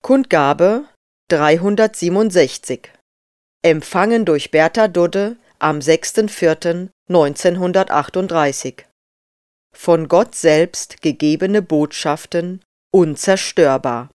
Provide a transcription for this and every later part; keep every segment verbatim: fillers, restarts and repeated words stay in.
Kundgabe dreihundertsiebenundsechzig. Empfangen durch Bertha Dudde am sechster vierter neunzehnhundertachtunddreißig. Von Gott selbst gegebene Botschaften unzerstörbar.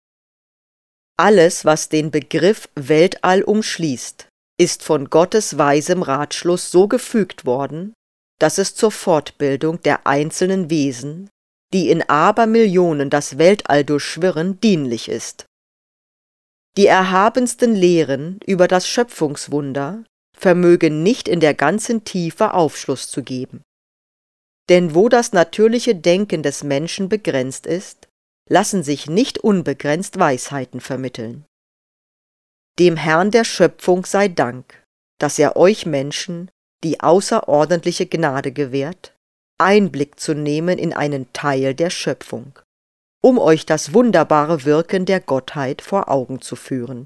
Alles, was den Begriff Weltall umschließt, ist von Gottes weisem Ratschluss so gefügt worden, dass es zur Fortbildung der einzelnen Wesen, die in Abermillionen das Weltall durchschwirren, dienlich ist. Die erhabensten Lehren über das Schöpfungswunder vermögen nicht in der ganzen Tiefe Aufschluss zu geben. Denn wo das natürliche Denken des Menschen begrenzt ist, lassen sich nicht unbegrenzt Weisheiten vermitteln. Dem Herrn der Schöpfung sei Dank, dass er euch Menschen die außerordentliche Gnade gewährt, Einblick zu nehmen in einen Teil der Schöpfung, um euch das wunderbare Wirken der Gottheit vor Augen zu führen.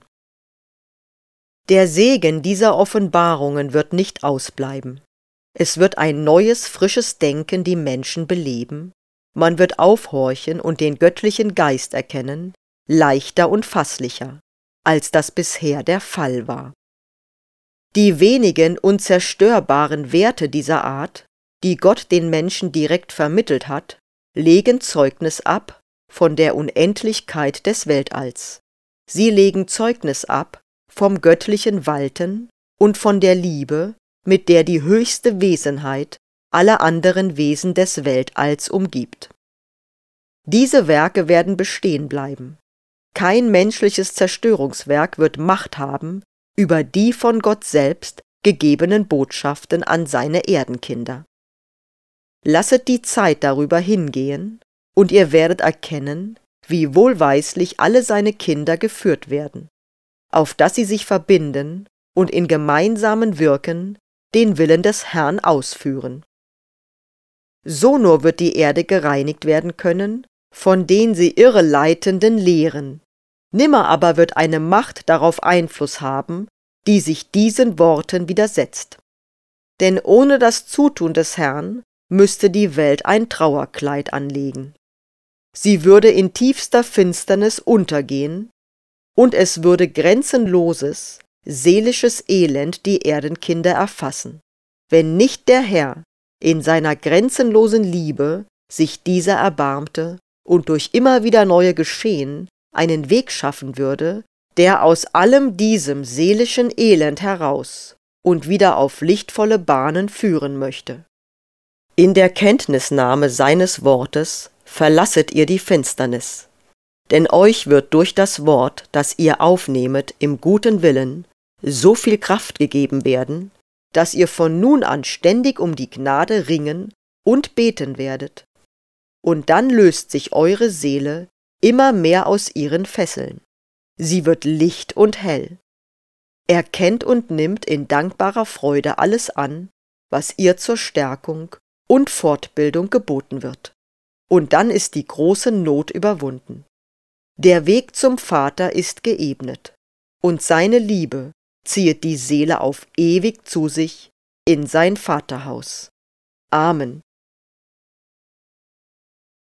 Der Segen dieser Offenbarungen wird nicht ausbleiben. Es wird ein neues, frisches Denken die Menschen beleben, man wird aufhorchen und den göttlichen Geist erkennen, leichter und fasslicher, als das bisher der Fall war. Die wenigen unzerstörbaren Werte dieser Art, die Gott den Menschen direkt vermittelt hat, legen Zeugnis ab von der Unendlichkeit des Weltalls. Sie legen Zeugnis ab vom göttlichen Walten und von der Liebe, mit der die höchste Wesenheit alle anderen Wesen des Weltalls umgibt. Diese Werke werden bestehen bleiben. Kein menschliches Zerstörungswerk wird Macht haben über die von Gott selbst gegebenen Botschaften an seine Erdenkinder. Lasset die Zeit darüber hingehen, und ihr werdet erkennen, wie wohlweislich alle seine Kinder geführt werden, auf dass sie sich verbinden und in gemeinsamen Wirken den Willen des Herrn ausführen. So nur wird die Erde gereinigt werden können von den sie irreleitenden Lehren. Nimmer aber wird eine Macht darauf Einfluss haben, die sich diesen Worten widersetzt. Denn ohne das Zutun des Herrn müsste die Welt ein Trauerkleid anlegen. Sie würde in tiefster Finsternis untergehen, und es würde grenzenloses, seelisches Elend die Erdenkinder erfassen, wenn nicht der Herr in seiner grenzenlosen Liebe sich dieser erbarmte und durch immer wieder neue Geschehen einen Weg schaffen würde, der aus allem diesem seelischen Elend heraus und wieder auf lichtvolle Bahnen führen möchte. In der Kenntnisnahme seines Wortes verlasset ihr die Finsternis, denn euch wird durch das Wort, das ihr aufnehmet im guten Willen, so viel Kraft gegeben werden, dass ihr von nun an ständig um die Gnade ringen und beten werdet. Und dann löst sich eure Seele immer mehr aus ihren Fesseln. Sie wird licht und hell. Erkennt und nimmt in dankbarer Freude alles an, was ihr zur Stärkung und Fortbildung geboten wird. Und dann ist die große Not überwunden. Der Weg zum Vater ist geebnet, und seine Liebe ziehet die Seele auf ewig zu sich in sein Vaterhaus. Amen.